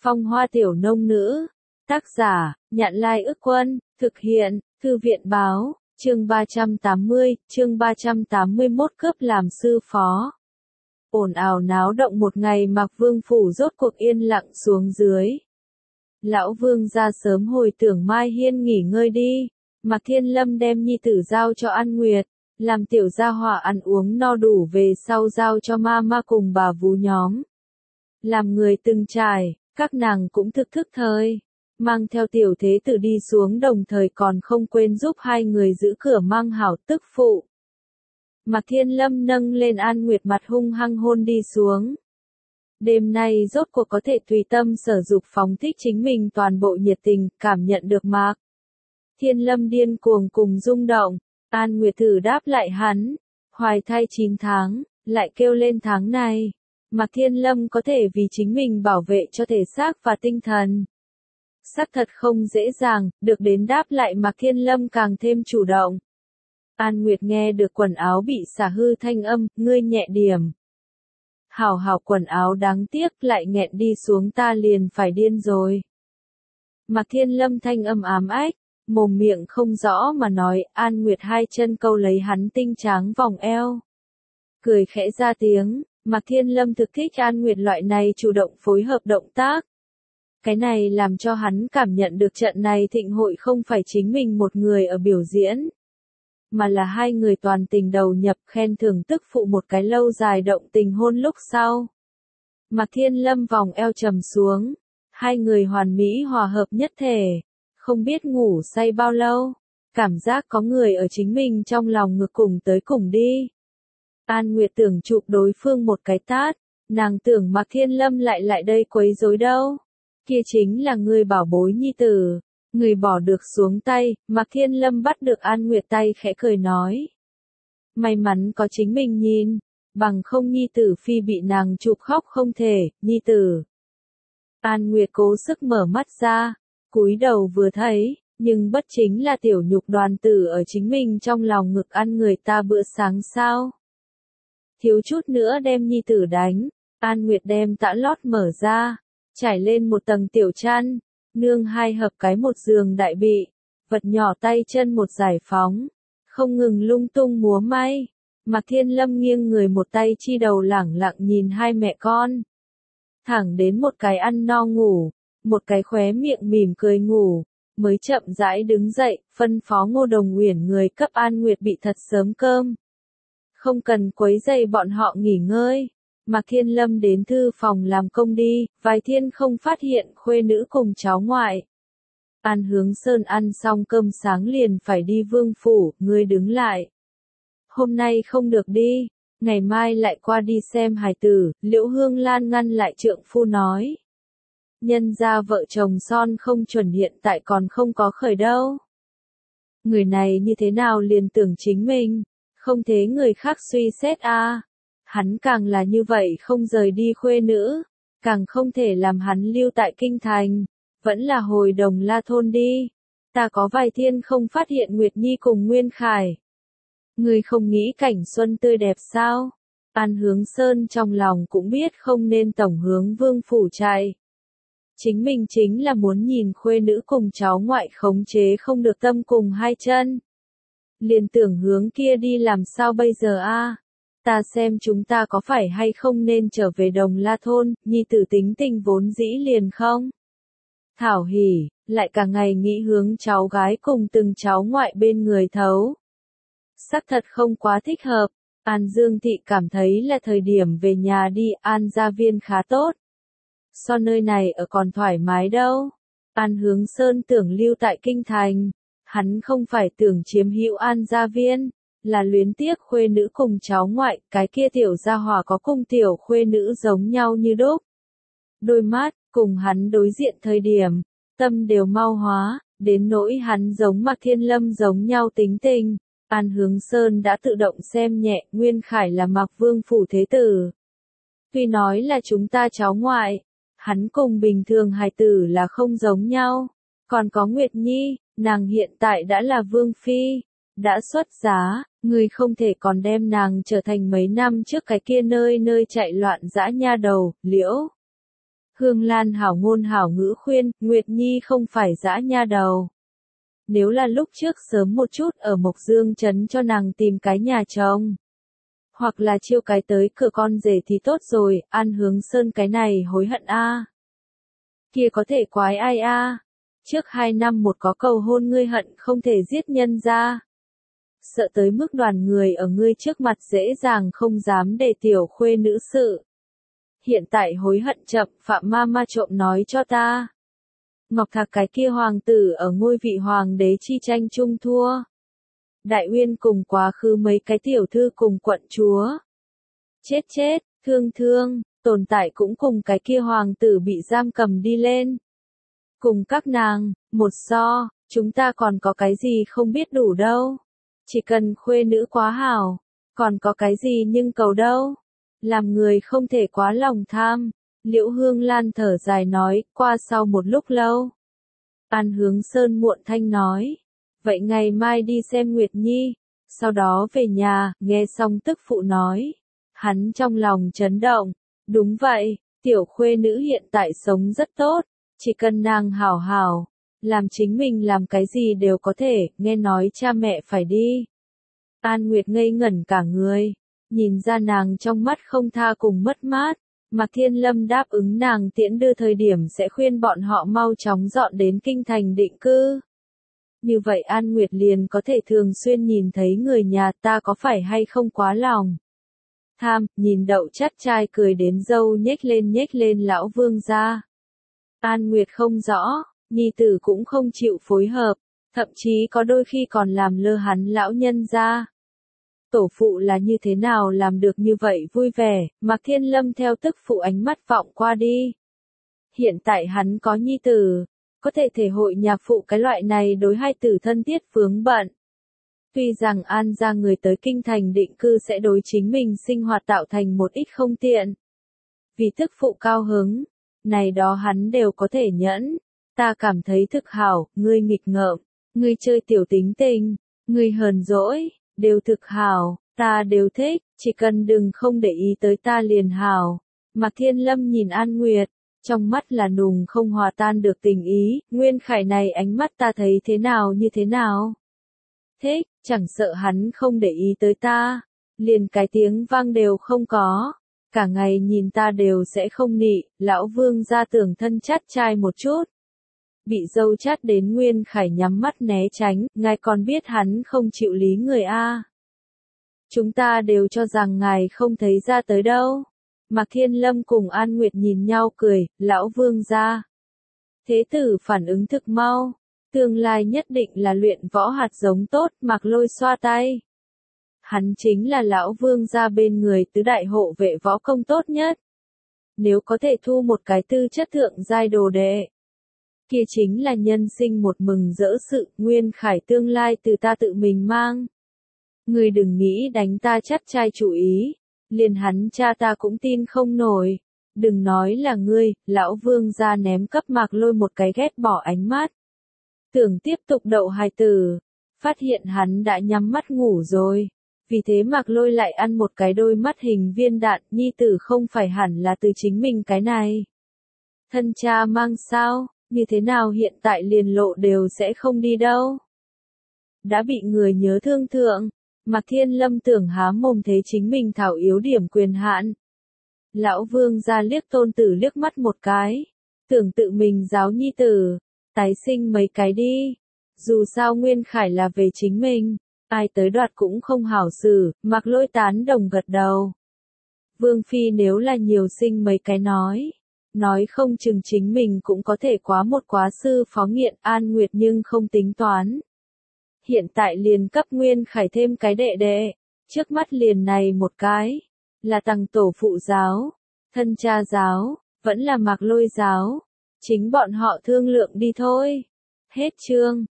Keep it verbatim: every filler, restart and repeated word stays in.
Phong hoa tiểu nông nữ. Tác giả, Nhạn Lai Ức Quân, thực hiện, Thư viện Báo, chương ba trăm tám mươi, chương ba trăm tám mươi mốt cướp làm sư phó. Ồn ào náo động một ngày Mạc Vương phủ rốt cuộc yên lặng xuống dưới. Lão Vương ra sớm hồi tưởng Mai Hiên nghỉ ngơi đi, Mạc Thiên Lâm đem nhi tử giao cho An Nguyệt, làm tiểu gia hỏa ăn uống no đủ về sau giao cho ma ma cùng bà vú nhóm. Làm người từng trải, các nàng cũng thực thức thời, mang theo tiểu thế tử đi xuống đồng thời còn không quên giúp hai người giữ cửa mang hảo tức phụ. Mạc Thiên Lâm nâng lên An Nguyệt mặt hung hăng hôn đi xuống. Đêm nay rốt cuộc có thể tùy tâm sở dục phóng thích chính mình toàn bộ nhiệt tình, cảm nhận được Mạc Thiên Lâm điên cuồng cùng rung động. An Nguyệt thử đáp lại hắn, hoài thai chín tháng, lại kêu lên tháng này. Mạc Thiên Lâm có thể vì chính mình bảo vệ cho thể xác và tinh thần. Xác thật không dễ dàng, được đến đáp lại Mạc Thiên Lâm càng thêm chủ động. An Nguyệt nghe được quần áo bị xả hư thanh âm, ngươi nhẹ điểm. Hảo hảo quần áo đáng tiếc lại nghẹn đi xuống ta liền phải điên rồi. Mạc Thiên Lâm thanh âm ám ách, mồm miệng không rõ mà nói, An Nguyệt hai chân câu lấy hắn tinh tráng vòng eo. Cười khẽ ra tiếng, Mạc Thiên Lâm thực thích An Nguyệt loại này chủ động phối hợp động tác. Cái này làm cho hắn cảm nhận được trận này thịnh hội không phải chính mình một người ở biểu diễn, mà là hai người toàn tình đầu nhập khen thưởng tức phụ một cái lâu dài động tình hôn lúc sau. Mạc Thiên Lâm vòng eo trầm xuống, hai người hoàn mỹ hòa hợp nhất thể, không biết ngủ say bao lâu, cảm giác có người ở chính mình trong lòng ngực cùng tới cùng đi. An Nguyệt tưởng chụp đối phương một cái tát, nàng tưởng Mạc Thiên Lâm lại lại đây quấy rối đâu. Kia chính là người bảo bối nhi tử, người bỏ được xuống tay, Mạc Thiên Lâm bắt được An Nguyệt tay khẽ cười nói. May mắn có chính mình nhìn, bằng không nhi tử phi bị nàng chụp khóc không thể, nhi tử. An Nguyệt cố sức mở mắt ra, cúi đầu vừa thấy, nhưng bất chính là tiểu nhục đoàn tử ở chính mình trong lòng ngực ăn người ta bữa sáng sao. Thiếu chút nữa đem nhi tử đánh, An Nguyệt đem tã lót mở ra, trải lên một tầng tiểu chăn, nương hai hợp cái một giường đại bị, vật nhỏ tay chân một giải phóng, không ngừng lung tung múa may. Mạc Thiên Lâm nghiêng người một tay chi đầu lẳng lặng nhìn hai mẹ con. Thẳng đến một cái ăn no ngủ, một cái khóe miệng mỉm cười ngủ, mới chậm rãi đứng dậy, phân phó Ngô Đồng Uyển người cấp An Nguyệt bị thật sớm cơm. Không cần quấy rầy bọn họ nghỉ ngơi. Mạc Thiên Lâm đến thư phòng làm công đi, vài thiên không phát hiện khuê nữ cùng cháu ngoại. An Hướng Sơn ăn xong cơm sáng liền phải đi vương phủ, ngươi đứng lại. Hôm nay không được đi, ngày mai lại qua đi xem hài tử, Liễu Hương Lan ngăn lại trượng phu nói. Nhân gia vợ chồng son không chuẩn hiện tại còn không có khởi đâu. Người này như thế nào liền tưởng chính mình, không thế người khác suy xét a. À. Hắn càng là như vậy không rời đi khuê nữ, càng không thể làm hắn lưu tại kinh thành, vẫn là hồi Đồng La thôn đi. Ta có vài thiên không phát hiện Nguyệt Nhi cùng Nguyên Khải. Người không nghĩ cảnh xuân tươi đẹp sao? An Hướng Sơn trong lòng cũng biết không nên tổng hướng vương phủ chạy. Chính mình chính là muốn nhìn khuê nữ cùng cháu ngoại khống chế không được tâm cùng hai chân. Liền tưởng hướng kia đi làm sao bây giờ a? À? Ta xem chúng ta có phải hay không nên trở về Đồng La thôn, nhi tử tính tình vốn dĩ liền không? Thảo hỉ, lại cả ngày nghĩ hướng cháu gái cùng từng cháu ngoại bên người thấu. Sắc thật không quá thích hợp, An Dương Thị cảm thấy là thời điểm về nhà đi, An gia viên khá tốt. So nơi này ở còn thoải mái đâu. An Hướng Sơn tưởng lưu tại kinh thành, hắn không phải tưởng chiếm hữu An gia viên, là luyến tiếc khuê nữ cùng cháu ngoại, cái kia tiểu gia hỏa có cùng tiểu khuê nữ giống nhau như đúc. Đôi mắt, cùng hắn đối diện thời điểm, tâm đều mau hóa, đến nỗi hắn giống Mạc Thiên Lâm giống nhau tính tình. An Hướng Sơn đã tự động xem nhẹ, Nguyên Khải là Mạc Vương phủ thế tử. Tuy nói là chúng ta cháu ngoại, hắn cùng bình thường hài tử là không giống nhau. Còn có Nguyệt Nhi, nàng hiện tại đã là Vương Phi, đã xuất giá, người không thể còn đem nàng trở thành mấy năm trước cái kia nơi nơi chạy loạn dã nha đầu, Liễu Hương Lan hảo ngôn hảo ngữ khuyên, Nguyệt Nhi không phải dã nha đầu. Nếu là lúc trước sớm một chút ở Mộc Dương Trấn cho nàng tìm cái nhà chồng. Hoặc là chiêu cái tới cửa con rể thì tốt rồi, An Hướng Sơn cái này hối hận a. À. Kia có thể quái ai a? À. Trước hai năm một có cầu hôn ngươi hận không thể giết nhân ra. Sợ tới mức đoàn người ở ngươi trước mặt dễ dàng không dám để tiểu khuê nữ sự. Hiện tại hối hận chậm, Phạm ma ma trộm nói cho ta. Ngọc Thạc cái kia hoàng tử ở ngôi vị hoàng đế chi tranh chung thua. Đại Uyên cùng quá khứ mấy cái tiểu thư cùng quận chúa. Chết chết, thương thương, tồn tại cũng cùng cái kia hoàng tử bị giam cầm đi lên. Cùng các nàng, một so, chúng ta còn có cái gì không biết đủ đâu. Chỉ cần khuê nữ quá hảo, còn có cái gì nhưng cầu đâu. Làm người không thể quá lòng tham. Liễu Hương Lan thở dài nói, qua sau một lúc lâu. An Hướng Sơn muộn thanh nói. Vậy ngày mai đi xem Nguyệt Nhi. Sau đó về nhà, nghe xong tức phụ nói. Hắn trong lòng chấn động. Đúng vậy, tiểu khuê nữ hiện tại sống rất tốt. Chỉ cần nàng hảo hảo. Làm chính mình làm cái gì đều có thể, nghe nói cha mẹ phải đi. An Nguyệt ngây ngẩn cả người. Nhìn ra nàng trong mắt không tha cùng mất mát. Mạc Thiên Lâm đáp ứng nàng tiễn đưa thời điểm sẽ khuyên bọn họ mau chóng dọn đến kinh thành định cư. Như vậy An Nguyệt liền có thể thường xuyên nhìn thấy người nhà ta có phải hay không quá lòng. Tham, nhìn đậu chắt trai cười đến dâu nhếch lên nhếch lên lão vương gia. An Nguyệt không rõ, nhi tử cũng không chịu phối hợp, thậm chí có đôi khi còn làm lơ hắn lão nhân gia. Tổ phụ là như thế nào làm được như vậy vui vẻ, Mạc Thiên Lâm theo tức phụ ánh mắt vọng qua đi. Hiện tại hắn có nhi tử, có thể thể hội nhà phụ cái loại này đối hai tử thân thiết vướng bận. Tuy rằng An ra người tới kinh thành định cư sẽ đối chính mình sinh hoạt tạo thành một ít không tiện. Vì tức phụ cao hứng, này đó hắn đều có thể nhẫn. Ta cảm thấy thực hảo, ngươi nghịch ngợm, ngươi chơi tiểu tính tình, ngươi hờn dỗi. Đều thực hảo, ta đều thích, chỉ cần đừng không để ý tới ta liền hảo. Mạc Thiên Lâm nhìn An Nguyệt, trong mắt là nùng không hòa tan được tình ý, Nguyên Khải này ánh mắt ta thấy thế nào như thế nào. Thích, chẳng sợ hắn không để ý tới ta, liền cái tiếng vang đều không có, cả ngày nhìn ta đều sẽ không nị, lão vương ra tưởng thân chát trai một chút. Bị dâu chát đến Nguyên Khải nhắm mắt né tránh, ngài còn biết hắn không chịu lý người a. Chúng ta đều cho rằng ngài không thấy ra tới đâu. Mạc Thiên Lâm cùng An Nguyệt nhìn nhau cười, lão vương gia. Thế tử phản ứng thực mau, tương lai nhất định là luyện võ hạt giống tốt, Mạc Lôi xoa tay. Hắn chính là lão vương gia bên người tứ đại hộ vệ võ công tốt nhất. Nếu có thể thu một cái tư chất thượng giai đồ đệ, kia chính là nhân sinh một mừng rỡ sự, Nguyên Khải tương lai từ ta tự mình mang. Người đừng nghĩ đánh ta chắt trai chủ ý, liền hắn cha ta cũng tin không nổi. Đừng nói là ngươi, lão vương ra ném cấp Mạc Lôi một cái ghét bỏ ánh mắt. Tưởng tiếp tục đậu hài tử, phát hiện hắn đã nhắm mắt ngủ rồi. Vì thế Mạc Lôi lại ăn một cái đôi mắt hình viên đạn, nhi tử không phải hẳn là từ chính mình cái này. Thân cha mang sao? Như thế nào hiện tại liền lộ đều sẽ không đi đâu. Đã bị người nhớ thương thượng, Mạc Thiên Lâm tưởng há mồm thế chính mình thảo yếu điểm quyền hạn. Lão vương ra liếc tôn tử liếc mắt một cái, tưởng tự mình giáo nhi tử, tái sinh mấy cái đi. Dù sao Nguyên Khải là về chính mình, ai tới đoạt cũng không hảo xử, Mạc Lôi tán đồng gật đầu. Vương Phi nếu là nhiều sinh mấy cái nói. Nói không chừng chính mình cũng có thể quá một quá sư phó nghiện An Nguyệt nhưng không tính toán. Hiện tại liền cấp Nguyên Khải thêm cái đệ đệ, trước mắt liền này một cái, là tầng tổ phụ giáo, thân cha giáo, vẫn là Mạc Lôi giáo, chính bọn họ thương lượng đi thôi. Hết chương.